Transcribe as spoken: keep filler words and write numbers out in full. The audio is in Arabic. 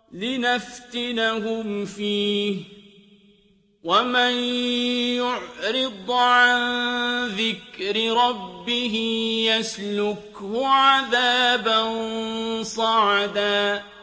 لنفتنهم فيه ومن يعرض عن ذكر ربه يسلكه عذابا صعدا